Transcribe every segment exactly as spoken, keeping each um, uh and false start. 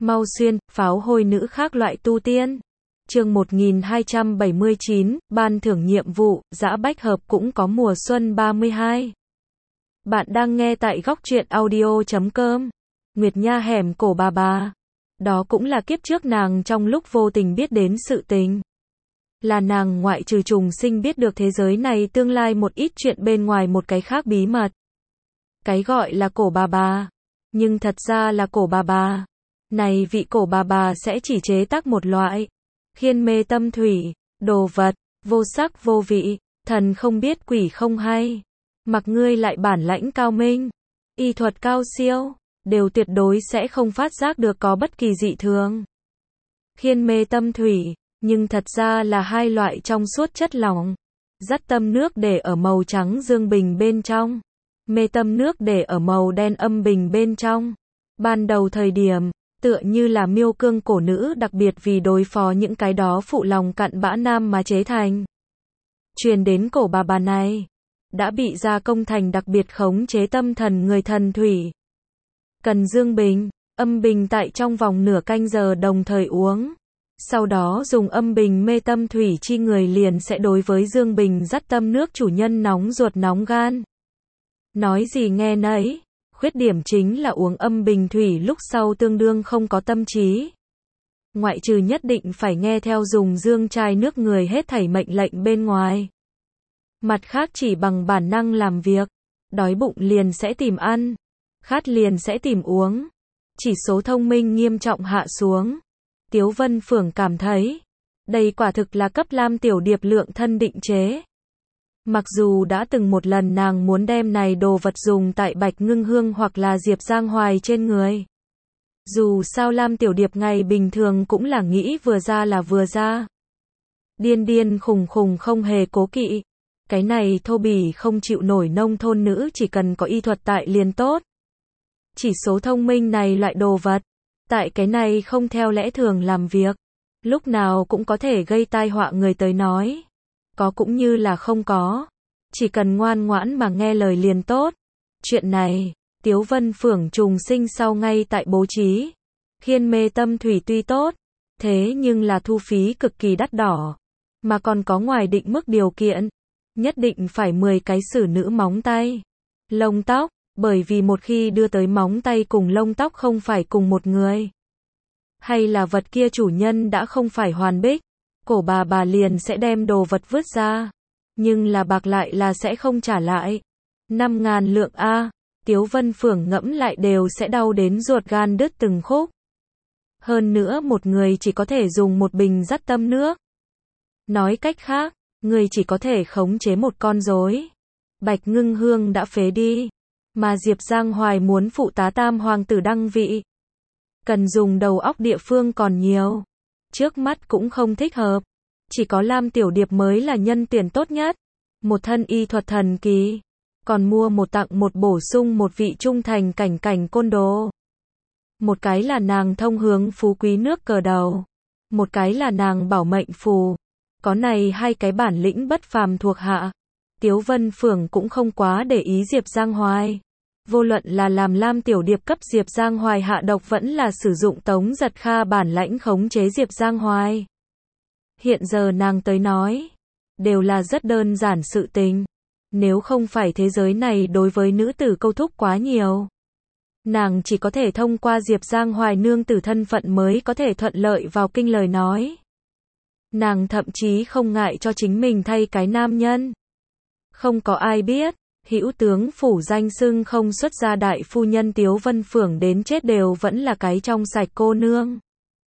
Mau xuyên, pháo hôi nữ khác loại tu tiên. Chương một nghìn hai trăm bảy mươi chín, ban thưởng nhiệm vụ, dã bách hợp cũng có mùa xuân ba mươi hai. Bạn đang nghe tại góc truyện audio chấm com. Nguyệt Nha hẻm cổ bà bà. Đó cũng là kiếp trước nàng trong lúc vô tình biết đến sự tình. Là nàng ngoại trừ trùng sinh biết được thế giới này tương lai một ít chuyện bên ngoài một cái khác bí mật. Cái gọi là cổ bà bà. Nhưng thật ra là cổ bà bà. Này vị cổ bà bà sẽ chỉ chế tác một loại khiên mê tâm thủy, đồ vật, vô sắc vô vị, thần không biết quỷ không hay. Mặc ngươi lại bản lãnh cao minh, y thuật cao siêu, đều tuyệt đối sẽ không phát giác được có bất kỳ dị thường. Khiên mê tâm thủy, nhưng thật ra là hai loại trong suốt chất lỏng. Dắt tâm nước để ở màu trắng dương bình bên trong. Mê tâm nước để ở màu đen âm bình bên trong. Ban đầu thời điểm, tựa như là miêu cương cổ nữ đặc biệt vì đối phó những cái đó phụ lòng cặn bã nam mà chế thành. Truyền đến cổ bà bà này, đã bị gia công thành đặc biệt khống chế tâm thần người thần thủy. Cần dương bình, âm bình tại trong vòng nửa canh giờ đồng thời uống. Sau đó dùng âm bình mê tâm thủy chi người liền sẽ đối với dương bình dắt tâm nước chủ nhân nóng ruột nóng gan. Nói gì nghe nấy. Khuyết điểm chính là uống âm bình thủy lúc sau tương đương không có tâm trí. Ngoại trừ nhất định phải nghe theo dùng dương chai nước người hết thảy mệnh lệnh bên ngoài. Mặt khác chỉ bằng bản năng làm việc. Đói bụng liền sẽ tìm ăn. Khát liền sẽ tìm uống. Chỉ số thông minh nghiêm trọng hạ xuống. Tiếu Vân Phượng cảm thấy, đây quả thực là cấp Lam Tiểu Điệp lượng thân định chế. Mặc dù đã từng một lần nàng muốn đem này đồ vật dùng tại Bạch Ngưng Hương hoặc là Diệp Giang Hoài trên người. Dù sao Lam Tiểu Điệp ngày bình thường cũng là nghĩ vừa ra là vừa ra. Điên điên khùng khùng không hề cố kỵ. Cái này thô bỉ không chịu nổi nông thôn nữ chỉ cần có y thuật tại liền tốt. Chỉ số thông minh này loại đồ vật. Tại cái này không theo lẽ thường làm việc. Lúc nào cũng có thể gây tai họa người tới nói. Có cũng như là không có. Chỉ cần ngoan ngoãn mà nghe lời liền tốt. Chuyện này, Tiếu Vân Phượng trùng sinh sau ngay tại bố trí. Khiên mê tâm thủy tuy tốt. Thế nhưng là thu phí cực kỳ đắt đỏ. Mà còn có ngoài định mức điều kiện. Nhất định phải mười cái xử nữ móng tay. Lông tóc. Bởi vì một khi đưa tới móng tay cùng lông tóc không phải cùng một người. Hay là vật kia chủ nhân đã không phải hoàn bích. Cổ bà bà liền sẽ đem đồ vật vứt ra. Nhưng là bạc lại là sẽ không trả lại. Năm ngàn lượng A. Tiếu Vân Phượng ngẫm lại đều sẽ đau đến ruột gan đứt từng khúc. Hơn nữa một người chỉ có thể dùng một bình dắt tâm nước. Nói cách khác, người chỉ có thể khống chế một con rối. Bạch Ngưng Hương đã phế đi. Mà Diệp Giang Hoài muốn phụ tá tam hoàng tử đăng vị. Cần dùng đầu óc địa phương còn nhiều. Trước mắt cũng không thích hợp. Chỉ có Lam Tiểu Điệp mới là nhân tuyển tốt nhất. Một thân y thuật thần kỳ. Còn mua một tặng một bổ sung một vị trung thành cảnh cảnh côn đồ. Một cái là nàng thông hướng phú quý nước cờ đầu. Một cái là nàng bảo mệnh phù. Có này hai cái bản lĩnh bất phàm thuộc hạ. Tiếu Vân Phượng cũng không quá để ý Diệp Giang Hoài. Vô luận là làm Lam Tiểu Điệp cấp Diệp Giang Hoài hạ độc vẫn là sử dụng Tống Giật Kha bản lãnh khống chế Diệp Giang Hoài. Hiện giờ nàng tới nói, đều là rất đơn giản sự tình. Nếu không phải thế giới này đối với nữ tử câu thúc quá nhiều. Nàng chỉ có thể thông qua Diệp Giang Hoài nương tử thân phận mới có thể thuận lợi vào kinh lời nói. Nàng thậm chí không ngại cho chính mình thay cái nam nhân. Không có ai biết, hữu tướng phủ danh xưng không xuất ra đại phu nhân Tiếu Vân Phượng đến chết đều vẫn là cái trong sạch cô nương.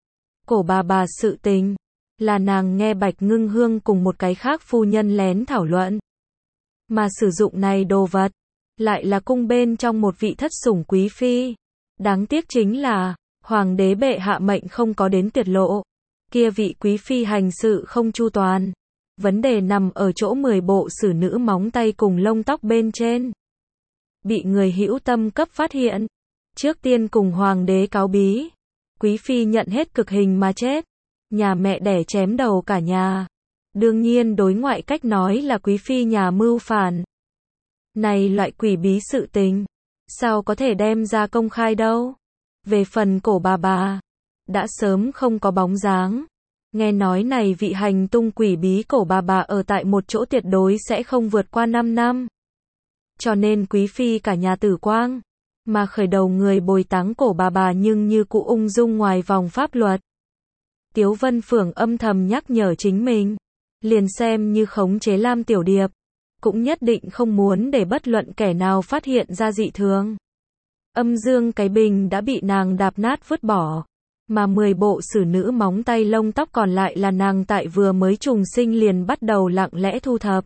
Cổ bà bà sự tình, là nàng nghe Bạch Ngưng Hương cùng một cái khác phu nhân lén thảo luận. Mà sử dụng này đồ vật, lại là cung bên trong một vị thất sủng quý phi. Đáng tiếc chính là, hoàng đế bệ hạ mệnh không có đến tiết lộ. Kia vị quý phi hành sự không chu toàn. Vấn đề nằm ở chỗ mười bộ xử nữ móng tay cùng lông tóc bên trên. Bị người hữu tâm cấp phát hiện. Trước tiên cùng hoàng đế cáo bí. Quý phi nhận hết cực hình mà chết. Nhà mẹ đẻ chém đầu cả nhà. Đương nhiên đối ngoại cách nói là quý phi nhà mưu phản. Này loại quỷ bí sự tình. Sao có thể đem ra công khai đâu. Về phần cổ bà bà. đã sớm không có bóng dáng. Nghe nói này vị hành tung quỷ bí cổ bà bà ở tại một chỗ tuyệt đối sẽ không vượt qua năm năm. Cho nên quý phi cả nhà tử quang, mà khởi đầu người bồi táng cổ bà bà nhưng như cụ ung dung ngoài vòng pháp luật. Tiếu Vân Phượng âm thầm nhắc nhở chính mình, liền xem như khống chế Lam Tiểu Điệp, cũng nhất định không muốn để bất luận kẻ nào phát hiện ra dị thường. Âm dương cái bình đã bị nàng đạp nát vứt bỏ, mà mười bộ xử nữ móng tay lông tóc còn lại là nàng tại vừa mới trùng sinh liền bắt đầu lặng lẽ thu thập.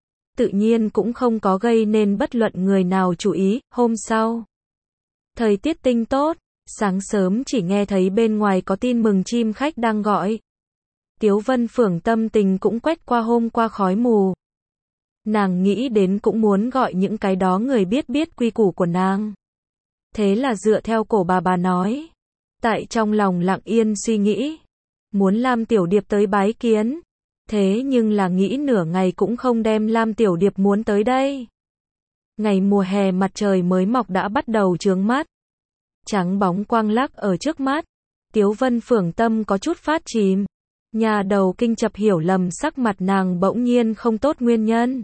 Tự nhiên cũng không có gây nên bất luận người nào chú ý. Hôm sau, thời tiết tinh tốt, sáng sớm chỉ nghe thấy bên ngoài có tin mừng chim khách đang gọi. Tiếu Vân Phượng tâm tình cũng quét qua hôm qua khói mù. Nàng nghĩ đến cũng muốn gọi những cái đó người biết biết quy củ của nàng. Thế là dựa theo cổ bà bà nói, tại trong lòng lặng yên suy nghĩ, muốn Lam Tiểu Điệp tới bái kiến. Thế nhưng là nghĩ nửa ngày cũng không đem Lam Tiểu Điệp muốn tới đây. Ngày mùa hè mặt trời mới mọc đã bắt đầu chướng mắt. Trắng bóng quang lắc ở trước mắt. Tiếu Vân Phượng tâm có chút phát chìm. Nhà đầu kinh chập hiểu lầm sắc mặt nàng bỗng nhiên không tốt nguyên nhân.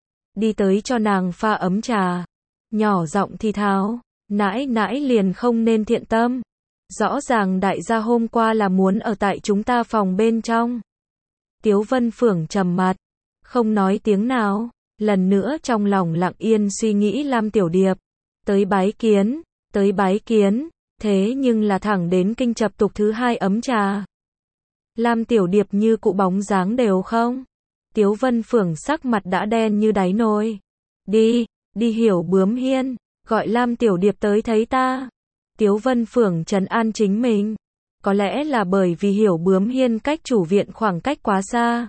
Đi tới cho nàng pha ấm trà. Nhỏ giọng thì thào, nãi nãi liền không nên thiện tâm. Rõ ràng đại gia hôm qua là muốn ở tại chúng ta phòng bên trong. Tiếu Vân Phượng trầm mặt, không nói tiếng nào, lần nữa trong lòng lặng yên suy nghĩ Lam Tiểu Điệp. Tới bái kiến, tới bái kiến, thế nhưng là thẳng đến kinh chập tục thứ hai ấm trà. Lam Tiểu Điệp như cụ bóng dáng đều không. Tiếu Vân Phượng sắc mặt đã đen như đáy nồi. Đi, đi Hiểu Bướm Hiên, gọi Lam Tiểu Điệp tới thấy ta. Tiếu Vân Phượng trấn an chính mình. Có lẽ là bởi vì Hiểu Bướm Hiên cách chủ viện khoảng cách quá xa.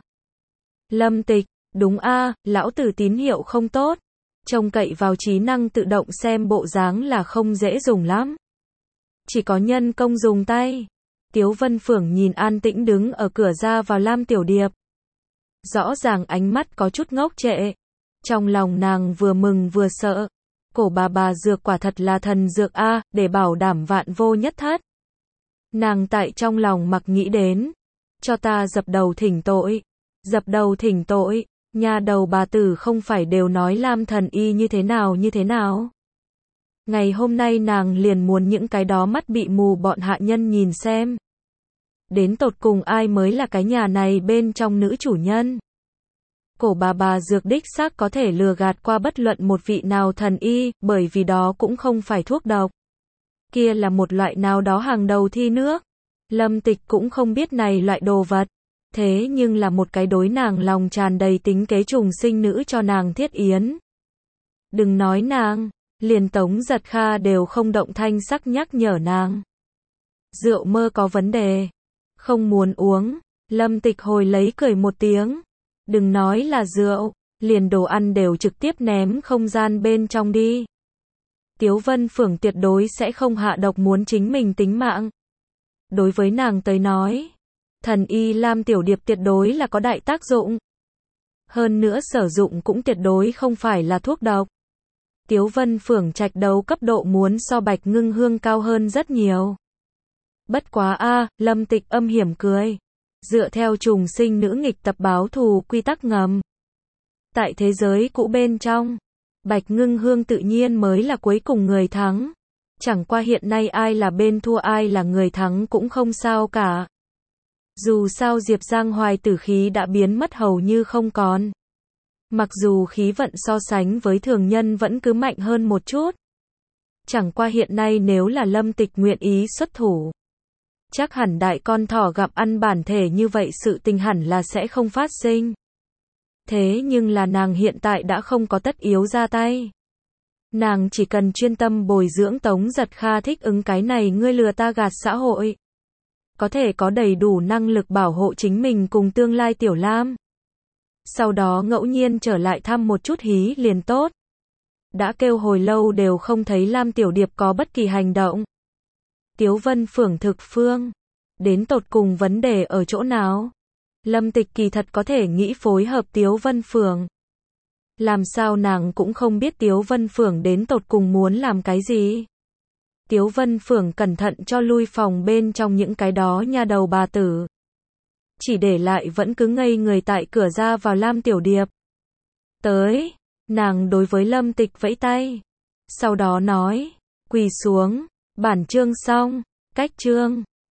Lâm Tịch, đúng a, lão tử tín hiệu không tốt. Trông cậy vào trí năng tự động xem bộ dáng là không dễ dùng lắm. Chỉ có nhân công dùng tay. Tiếu Vân Phượng nhìn an tĩnh đứng ở cửa ra vào Lam Tiểu Điệp. Rõ ràng ánh mắt có chút ngốc trệ. Trong lòng nàng vừa mừng vừa sợ. Cổ bà bà dược quả thật là thần dược a, để bảo đảm vạn vô nhất thất. Nàng tại trong lòng mặc nghĩ đến. Cho ta dập đầu thỉnh tội. Dập đầu thỉnh tội. Nhà đầu bà tử không phải đều nói Lam thần y như thế nào như thế nào. Ngày hôm nay nàng liền muốn những cái đó mắt bị mù bọn hạ nhân nhìn xem. Đến tột cùng ai mới là cái nhà này bên trong nữ chủ nhân. Cổ bà bà dược đích xác có thể lừa gạt qua bất luận một vị nào thần y, bởi vì đó cũng không phải thuốc độc. Kia là một loại nào đó hàng đầu thi nước. Lâm Tịch cũng không biết này loại đồ vật. Thế nhưng là một cái đối nàng lòng tràn đầy tính kế trùng sinh nữ cho nàng thiết yến. Đừng nói nàng, liền Tống Giật Kha đều không động thanh sắc nhắc nhở nàng. Rượu mơ có vấn đề. Không muốn uống. Lâm Tịch hồi lấy cười một tiếng. Đừng nói là rượu, liền đồ ăn đều trực tiếp ném không gian bên trong đi. Tiếu Vân Phượng tuyệt đối sẽ không hạ độc muốn chính mình tính mạng. Đối với nàng tới nói, thần y Lam Tiểu Điệp tuyệt đối là có đại tác dụng. Hơn nữa sử dụng cũng tuyệt đối không phải là thuốc độc. Tiếu Vân Phượng trạch đấu cấp độ muốn so Bạch Ngưng Hương cao hơn rất nhiều. Bất quá a, à, Lâm Tịch âm hiểm cười. Dựa theo trùng sinh nữ nghịch tập báo thù quy tắc ngầm. Tại thế giới cũ bên trong, Bạch Ngưng Hương tự nhiên mới là cuối cùng người thắng. Chẳng qua hiện nay ai là bên thua ai là người thắng cũng không sao cả. Dù sao Diệp Giang Hoài tử khí đã biến mất hầu như không còn. Mặc dù khí vận so sánh với thường nhân vẫn cứ mạnh hơn một chút. Chẳng qua hiện nay nếu là Lâm Tịch nguyện ý xuất thủ, chắc hẳn đại con thỏ gặm ăn bản thể như vậy sự tình hẳn là sẽ không phát sinh. Thế nhưng là nàng hiện tại đã không có tất yếu ra tay. Nàng chỉ cần chuyên tâm bồi dưỡng Tống Giật Kha thích ứng cái này ngươi lừa ta gạt xã hội. Có thể có đầy đủ năng lực bảo hộ chính mình cùng tương lai Tiểu Lam. Sau đó ngẫu nhiên trở lại thăm một chút hí liền tốt. Đã kêu hồi lâu đều không thấy Lam Tiểu Điệp có bất kỳ hành động. Tiếu Vân Phượng thực phương. Đến tột cùng vấn đề ở chỗ nào? Lâm Tịch kỳ thật có thể nghĩ phối hợp Tiếu Vân Phượng. Làm sao nàng cũng không biết Tiếu Vân Phượng đến tột cùng muốn làm cái gì. Tiếu Vân Phường cẩn thận cho lui phòng bên trong những cái đó nha đầu bà tử. Chỉ để lại vẫn cứ ngây người tại cửa ra vào Lam Tiểu Điệp. Tới, nàng đối với Lâm Tịch vẫy tay. Sau đó nói, quỳ xuống, bản chương xong, cách chương.